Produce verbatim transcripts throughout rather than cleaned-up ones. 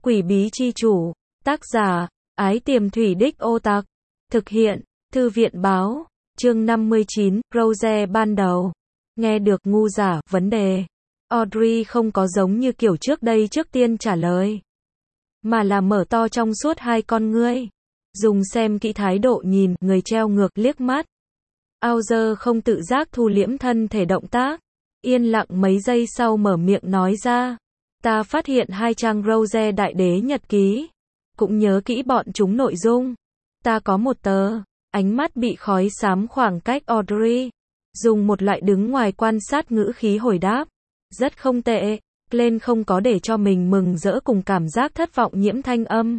Quỷ bí chi chủ, tác giả, Ái Tiềm Thủy Đích Ô Tặc, thực hiện, Thư viện báo, chương năm mươi chín, Rose ban đầu. Nghe được ngu giả, vấn đề. Audrey không có giống như kiểu trước đây trước tiên trả lời, mà là mở to trong suốt hai con ngươi. Dùng xem kỹ thái độ nhìn, người treo ngược liếc mắt. Auger không tự giác thu liễm thân thể động tác. Yên lặng mấy giây sau mở miệng nói ra. Ta phát hiện hai trang Rose Đại Đế nhật ký. Cũng nhớ kỹ bọn chúng nội dung. Ta có một tờ. Ánh mắt bị khói xám khoảng cách Audrey. Dùng một loại đứng ngoài quan sát ngữ khí hồi đáp. Rất không tệ. Lên không có để cho mình mừng rỡ cùng cảm giác thất vọng nhiễm thanh âm.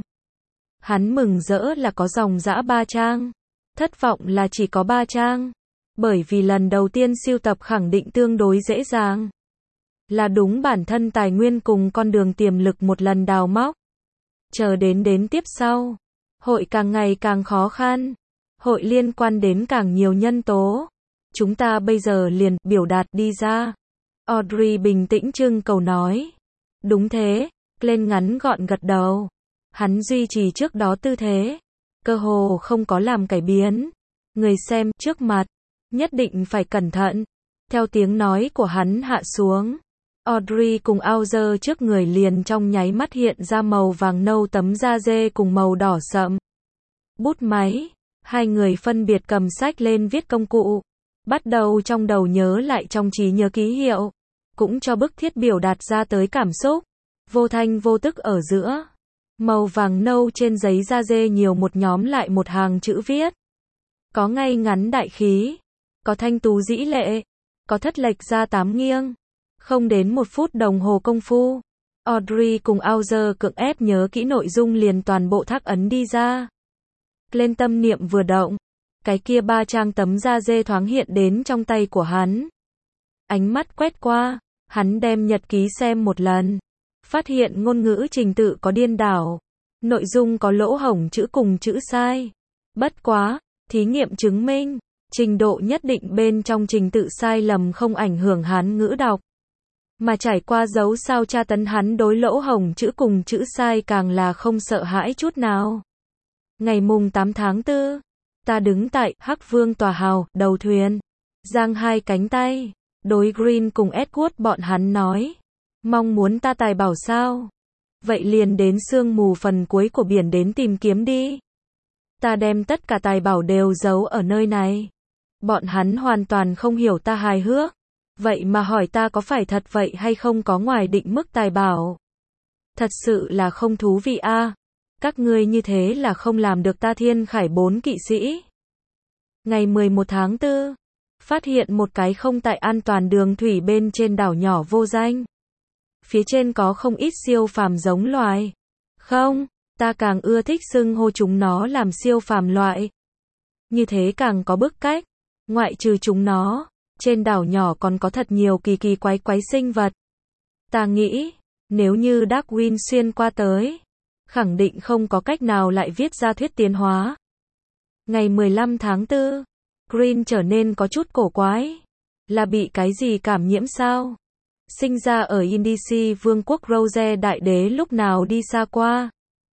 Hắn mừng rỡ là có dòng dã ba trang. Thất vọng là chỉ có ba trang. Bởi vì lần đầu tiên siêu tập khẳng định tương đối dễ dàng. Là đúng bản thân tài nguyên cùng con đường tiềm lực một lần đào móc. Chờ đến đến tiếp sau. Hội càng ngày càng khó khăn. Hội liên quan đến càng nhiều nhân tố. Chúng ta bây giờ liền biểu đạt đi ra. Audrey bình tĩnh trưng cầu nói. Đúng thế. Lên ngắn gọn gật đầu. Hắn duy trì trước đó tư thế. Cơ hồ không có làm cải biến. Người xem trước mặt. Nhất định phải cẩn thận. Theo tiếng nói của hắn hạ xuống. Audrey cùng Auger trước người liền trong nháy mắt hiện ra màu vàng nâu tấm da dê cùng màu đỏ sậm. Bút máy. Hai người phân biệt cầm sách lên viết công cụ. Bắt đầu trong đầu nhớ lại trong trí nhớ ký hiệu. Cũng cho bức thiết biểu đạt ra tới cảm xúc. Vô thanh vô tức ở giữa. Màu vàng nâu trên giấy da dê nhiều một nhóm lại một hàng chữ viết. Có ngay ngắn đại khí. Có thanh tú dĩ lệ. Có thất lệch ra tám nghiêng. Không đến một phút đồng hồ công phu. Audrey cùng Auger cưỡng ép nhớ kỹ nội dung liền toàn bộ thác ấn đi ra. Lên tâm niệm vừa động. Cái kia ba trang tấm da dê thoáng hiện đến trong tay của hắn. Ánh mắt quét qua. Hắn đem nhật ký xem một lần. Phát hiện ngôn ngữ trình tự có điên đảo. Nội dung có lỗ hổng chữ cùng chữ sai. Bất quá, thí nghiệm chứng minh. Trình độ nhất định bên trong trình tự sai lầm không ảnh hưởng hắn ngữ đọc. Mà trải qua dấu sao tra tấn hắn đối lỗ hổng chữ cùng chữ sai càng là không sợ hãi chút nào. Ngày mùng tám tháng tư, ta đứng tại Hắc Vương tòa hào, đầu thuyền. Giang hai cánh tay, đối Green cùng Edward bọn hắn nói. Mong muốn ta tài bảo sao? Vậy liền đến sương mù phần cuối của biển đến tìm kiếm đi. Ta đem tất cả tài bảo đều giấu ở nơi này. Bọn hắn hoàn toàn không hiểu ta hài hước. Vậy mà hỏi ta có phải thật vậy hay không có ngoài định mức tài bảo. Thật sự là không thú vị a. À. Các ngươi như thế là không làm được ta thiên khải bốn kỵ sĩ. Ngày mười một tháng tư. Phát hiện một cái không tại an toàn đường thủy bên trên đảo nhỏ vô danh. Phía trên có không ít siêu phàm giống loài. Không, ta càng ưa thích xưng hô chúng nó làm siêu phàm loại. Như thế càng có bức cách. Ngoại trừ chúng nó, trên đảo nhỏ còn có thật nhiều kỳ kỳ quái quái sinh vật. Ta nghĩ, nếu như Darwin xuyên qua tới, khẳng định không có cách nào lại viết ra thuyết tiến hóa. Ngày mười lăm tháng tư, Green trở nên có chút cổ quái. Là bị cái gì cảm nhiễm sao? Sinh ra ở Indici Vương quốc Rose Đại Đế lúc nào đi xa qua.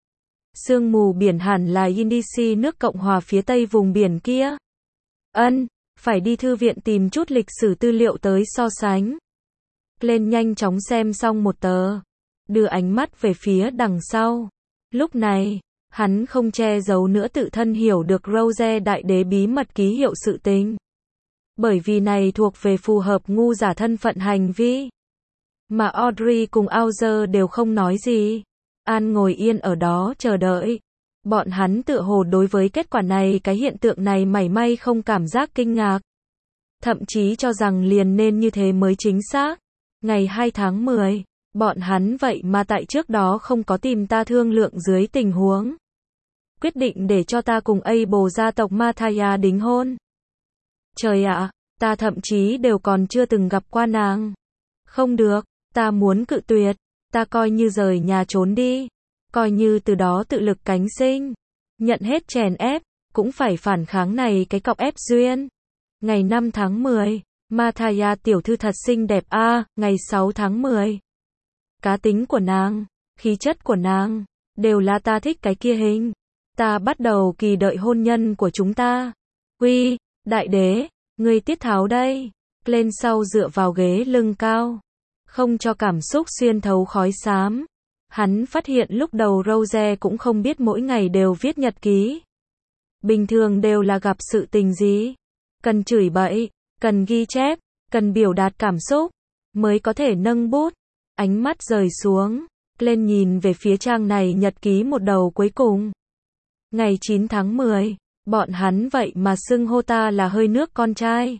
Sương mù biển hẳn là Indici nước Cộng hòa phía tây vùng biển kia. Ân, phải đi thư viện tìm chút lịch sử tư liệu tới so sánh. Lên nhanh chóng xem xong một tờ. Đưa ánh mắt về phía đằng sau. Lúc này, hắn không che giấu nữa tự thân hiểu được Rose Đại Đế bí mật ký hiệu sự tình. Bởi vì này thuộc về phù hợp ngu giả thân phận hành vi. Mà Audrey cùng Auger đều không nói gì. An ngồi yên ở đó chờ đợi. Bọn hắn tựa hồ đối với kết quả này cái hiện tượng này mảy may không cảm giác kinh ngạc. Thậm chí cho rằng liền nên như thế mới chính xác. Ngày hai tháng mười, bọn hắn vậy mà tại trước đó không có tìm ta thương lượng dưới tình huống. Quyết định để cho ta cùng Abel gia tộc Mathaya đính hôn. Trời ạ, ta thậm chí đều còn chưa từng gặp qua nàng. Không được, ta muốn cự tuyệt, ta coi như rời nhà trốn đi. Coi như từ đó tự lực cánh sinh. Nhận hết chèn ép, cũng phải phản kháng này cái cọc ép duyên. Ngày năm tháng mười, Mathaya tiểu thư thật xinh đẹp a. À, ngày sáu tháng mười. Cá tính của nàng, khí chất của nàng, đều là ta thích cái kia hình. Ta bắt đầu kỳ đợi hôn nhân của chúng ta. Uy, đại đế, ngươi tiết tháo đây. Lên sau dựa vào ghế lưng cao, không cho cảm xúc xuyên thấu khói xám. Hắn phát hiện lúc đầu Rose cũng không biết mỗi ngày đều viết nhật ký. Bình thường đều là gặp sự tình gì, cần chửi bậy, cần ghi chép, cần biểu đạt cảm xúc, mới có thể nâng bút. Ánh mắt rời xuống, lên nhìn về phía trang này nhật ký một đầu cuối cùng. Ngày chín tháng mười, bọn hắn vậy mà xưng hô ta là hơi nước con trai.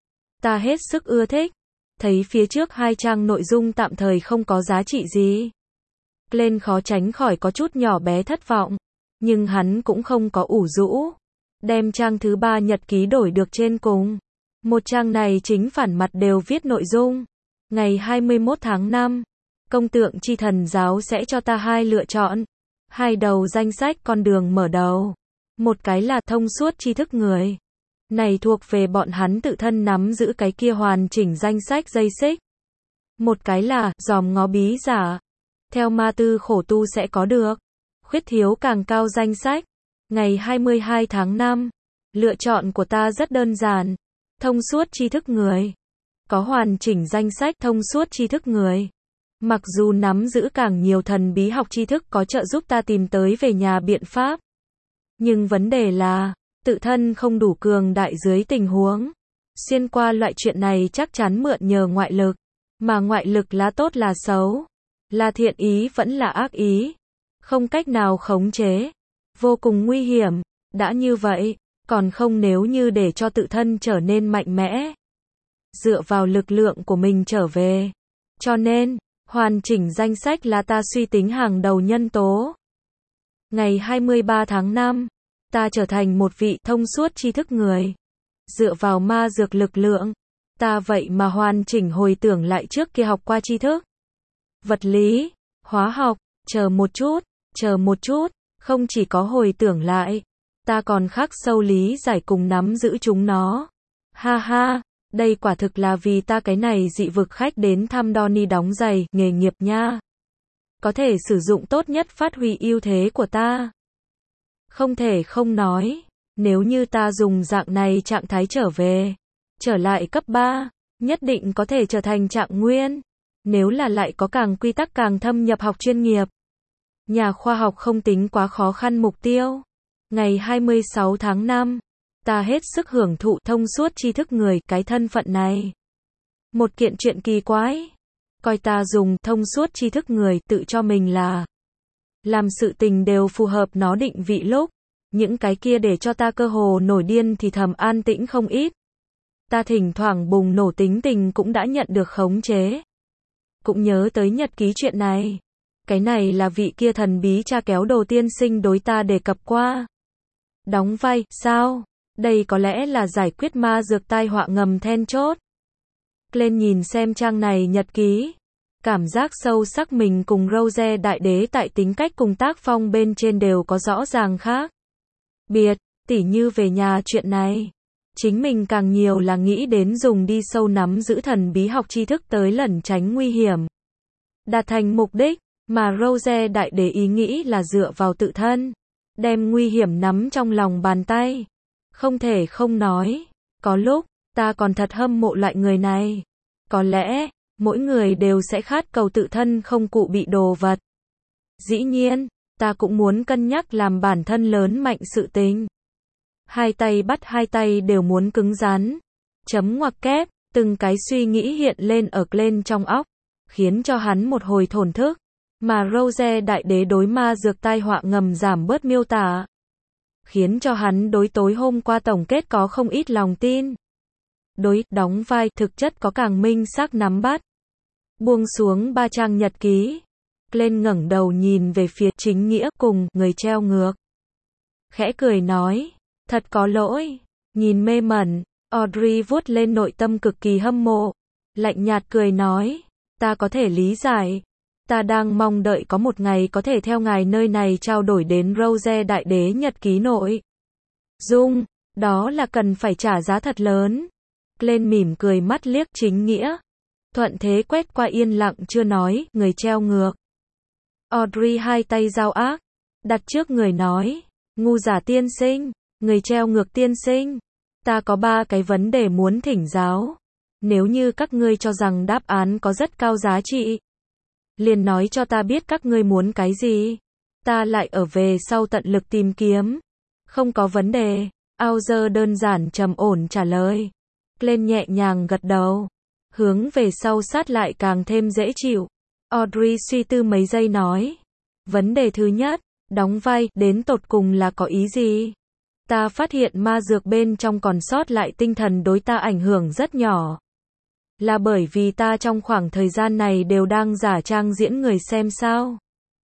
Ta hết sức ưa thích, thấy phía trước hai trang nội dung tạm thời không có giá trị gì. Lên khó tránh khỏi có chút nhỏ bé thất vọng, nhưng hắn cũng không có ủ rũ. Đem trang thứ ba nhật ký đổi được trên cùng. Một trang này chính phản mặt đều viết nội dung. Ngày hai mươi mốt tháng năm, công tượng chi thần giáo sẽ cho ta hai lựa chọn. Hai đầu danh sách con đường mở đầu. Một cái là thông suốt tri thức người. Này thuộc về bọn hắn tự thân nắm giữ cái kia hoàn chỉnh danh sách dây xích. Một cái là dòm ngó bí giả. Theo ma tư khổ tu sẽ có được. Khuyết thiếu càng cao danh sách. Ngày hai mươi hai tháng năm. Lựa chọn của ta rất đơn giản. Thông suốt tri thức người. Có hoàn chỉnh danh sách thông suốt tri thức người. Mặc dù nắm giữ càng nhiều thần bí học tri thức có trợ giúp ta tìm tới về nhà biện pháp. Nhưng vấn đề là, tự thân không đủ cường đại dưới tình huống. Xuyên qua loại chuyện này chắc chắn mượn nhờ ngoại lực. Mà ngoại lực là tốt là xấu. Là thiện ý vẫn là ác ý. Không cách nào khống chế. Vô cùng nguy hiểm. Đã như vậy, còn không nếu như để cho tự thân trở nên mạnh mẽ. Dựa vào lực lượng của mình trở về. Cho nên, hoàn chỉnh danh sách là ta suy tính hàng đầu nhân tố. Ngày hai mươi ba tháng năm, ta trở thành một vị thông suốt tri thức người. Dựa vào ma dược lực lượng, ta vậy mà hoàn chỉnh hồi tưởng lại trước kia học qua tri thức. Vật lý, hóa học, chờ một chút, chờ một chút, không chỉ có hồi tưởng lại, ta còn khắc sâu lý giải cùng nắm giữ chúng nó. Ha ha, đây quả thực là vì ta cái này dị vực khách đến thăm Donnie đóng giày, nghề nghiệp nha. Có thể sử dụng tốt nhất phát huy ưu thế của ta. Không thể không nói, nếu như ta dùng dạng này trạng thái trở về, trở lại cấp ba, nhất định có thể trở thành trạng nguyên. Nếu là lại có càng quy tắc càng thâm nhập học chuyên nghiệp. Nhà khoa học không tính quá khó khăn mục tiêu. Ngày hai mươi sáu tháng năm, ta hết sức hưởng thụ thông suốt tri thức người cái thân phận này. Một kiện chuyện kỳ quái. Coi ta dùng thông suốt tri thức người tự cho mình là làm sự tình đều phù hợp nó định vị lúc. Những cái kia để cho ta cơ hồ nổi điên thì thầm an tĩnh không ít. Ta thỉnh thoảng bùng nổ tính tình cũng đã nhận được khống chế. Cũng nhớ tới nhật ký chuyện này. Cái này là vị kia thần bí cha kéo đồ tiên sinh đối ta đề cập qua. Đóng vai, sao? Đây có lẽ là giải quyết ma dược tai họa ngầm then chốt. Lên nhìn xem trang này nhật ký. Cảm giác sâu sắc mình cùng Rose đại đế tại tính cách cùng tác phong bên trên đều có rõ ràng khác biệt, tỉ như về nhà chuyện này. Chính mình càng nhiều là nghĩ đến dùng đi sâu nắm giữ thần bí học tri thức tới lẩn tránh nguy hiểm. Đạt thành mục đích, mà Rose đại đế ý nghĩ là dựa vào tự thân. Đem nguy hiểm nắm trong lòng bàn tay. Không thể không nói, có lúc, ta còn thật hâm mộ loại người này. Có lẽ, mỗi người đều sẽ khát cầu tự thân không cụ bị đồ vật. Dĩ nhiên, ta cũng muốn cân nhắc làm bản thân lớn mạnh sự tình. Hai tay bắt hai tay đều muốn cứng rắn. Chấm ngoặc kép, từng cái suy nghĩ hiện lên ở lên trong óc, khiến cho hắn một hồi thổn thức. Mà Rose đại đế đối ma dược tai họa ngầm giảm bớt miêu tả, khiến cho hắn đối tối hôm qua tổng kết có không ít lòng tin. Đối đóng vai thực chất có càng minh xác nắm bắt. Buông xuống ba trang nhật ký. Lên ngẩng đầu nhìn về phía chính nghĩa cùng người treo ngược. Khẽ cười nói, thật có lỗi. Nhìn mê mẩn, Audrey vuốt lên nội tâm cực kỳ hâm mộ. Lạnh nhạt cười nói, ta có thể lý giải. Ta đang mong đợi có một ngày có thể theo ngài nơi này trao đổi đến Rose đại đế nhật ký nội dung, đó là cần phải trả giá thật lớn. Lên mỉm cười mắt liếc chính nghĩa. Thuận thế quét qua yên lặng chưa nói, người treo ngược. Audrey hai tay giao ác, đặt trước người nói, ngu giả tiên sinh, người treo ngược tiên sinh, ta có ba cái vấn đề muốn thỉnh giáo. Nếu như các ngươi cho rằng đáp án có rất cao giá trị, liền nói cho ta biết các ngươi muốn cái gì. Ta lại ở về sau tận lực tìm kiếm. Không có vấn đề. Auger đơn giản trầm ổn trả lời. Glenn nhẹ nhàng gật đầu. Hướng về sau sát lại càng thêm dễ chịu. Audrey suy tư mấy giây nói. Vấn đề thứ nhất, đóng vai, đến tột cùng là có ý gì? Ta phát hiện ma dược bên trong còn sót lại tinh thần đối ta ảnh hưởng rất nhỏ. Là bởi vì ta trong khoảng thời gian này đều đang giả trang diễn người xem sao?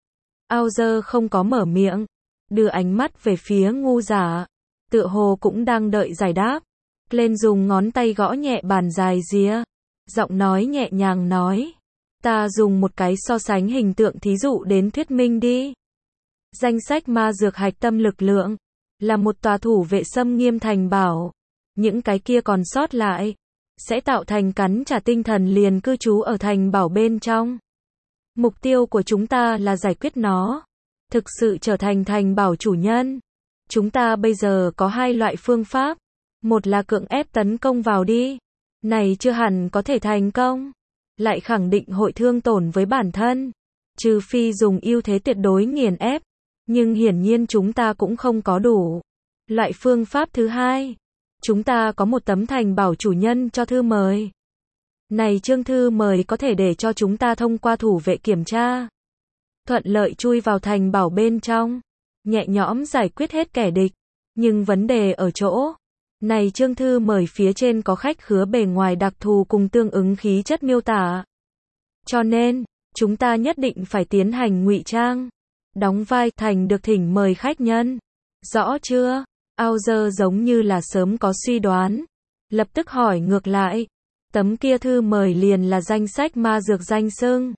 Auger không có mở miệng, đưa ánh mắt về phía ngu giả, tựa hồ cũng đang đợi giải đáp. Glenn dùng ngón tay gõ nhẹ bàn dài rìa, giọng nói nhẹ nhàng nói, ta dùng một cái so sánh hình tượng thí dụ đến thuyết minh đi. Danh sách ma dược hạch tâm lực lượng, là một tòa thủ vệ xâm nghiêm thành bảo, những cái kia còn sót lại, sẽ tạo thành cắn trả tinh thần liền cư trú ở thành bảo bên trong. Mục tiêu của chúng ta là giải quyết nó, thực sự trở thành thành bảo chủ nhân. Chúng ta bây giờ có hai loại phương pháp, một là cưỡng ép tấn công vào đi, này chưa hẳn có thể thành công, lại khẳng định hội thương tổn với bản thân, trừ phi dùng ưu thế tuyệt đối nghiền ép, nhưng hiển nhiên chúng ta cũng không có đủ. Loại phương pháp thứ hai, chúng ta có một tấm thành bảo chủ nhân cho thư mời. Này chương thư mời có thể để cho chúng ta thông qua thủ vệ kiểm tra, thuận lợi chui vào thành bảo bên trong, nhẹ nhõm giải quyết hết kẻ địch. Nhưng vấn đề ở chỗ, này chương thư mời phía trên có khách khứa bề ngoài đặc thù cùng tương ứng khí chất miêu tả. Cho nên, chúng ta nhất định phải tiến hành ngụy trang, đóng vai thành được thỉnh mời khách nhân. Rõ chưa? Auger giống như là sớm có suy đoán, lập tức hỏi ngược lại, tấm kia thư mời liền là danh sách ma dược danh xưng.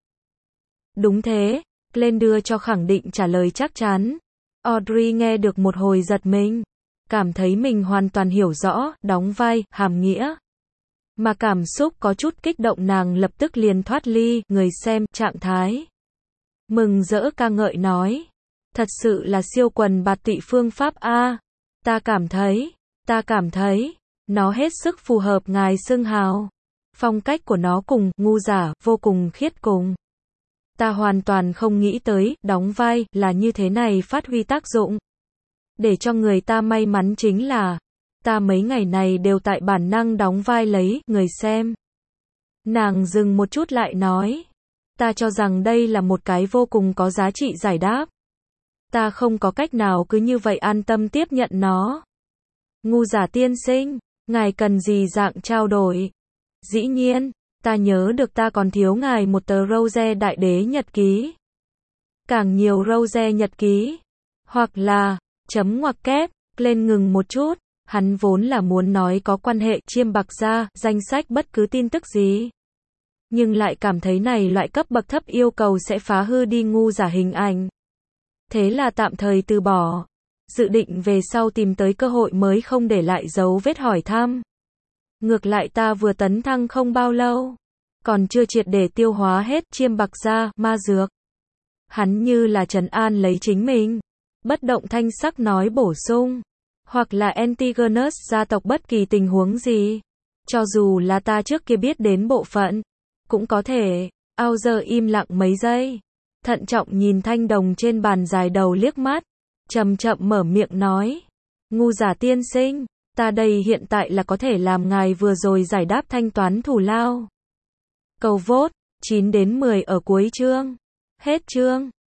Đúng thế, Glenn đưa cho khẳng định trả lời chắc chắn. Audrey nghe được một hồi giật mình, cảm thấy mình hoàn toàn hiểu rõ, đóng vai, hàm nghĩa. Mà cảm xúc có chút kích động nàng lập tức liền thoát ly, người xem, trạng thái. Mừng rỡ ca ngợi nói, thật sự là siêu quần bạt tụy phương pháp A. Ta cảm thấy, ta cảm thấy, nó hết sức phù hợp ngài xưng hào. Phong cách của nó cùng, ngu giả, vô cùng khiết cùng. Ta hoàn toàn không nghĩ tới, đóng vai, là như thế này phát huy tác dụng. Để cho người ta may mắn chính là, ta mấy ngày này đều tại bản năng đóng vai lấy, người xem. Nàng dừng một chút lại nói, ta cho rằng đây là một cái vô cùng có giá trị giải đáp. Ta không có cách nào cứ như vậy an tâm tiếp nhận nó. Ngu giả tiên sinh, ngài cần gì dạng trao đổi? Dĩ nhiên, ta nhớ được ta còn thiếu ngài một tờ Rose Đại Đế nhật ký. Càng nhiều Rose nhật ký. Hoặc là, chấm ngoặc kép, lên ngừng một chút, hắn vốn là muốn nói có quan hệ chiêm bạc ra, danh sách bất cứ tin tức gì. Nhưng lại cảm thấy này loại cấp bậc thấp yêu cầu sẽ phá hư đi ngu giả hình ảnh. Thế là tạm thời từ bỏ, dự định về sau tìm tới cơ hội mới không để lại dấu vết hỏi thăm. Ngược lại ta vừa tấn thăng không bao lâu, còn chưa triệt để tiêu hóa hết chiêm bạc gia, ma dược. Hắn như là trấn an lấy chính mình, bất động thanh sắc nói bổ sung, hoặc là Antigonus gia tộc bất kỳ tình huống gì, cho dù là ta trước kia biết đến bộ phận, cũng có thể. Auger im lặng mấy giây, thận trọng nhìn thanh đồng trên bàn dài đầu liếc mắt, chậm chậm mở miệng nói, ngu giả tiên sinh, ta đây hiện tại là có thể làm ngài vừa rồi giải đáp thanh toán thù lao. Cầu vote, chín đến mười ở cuối chương. Hết chương.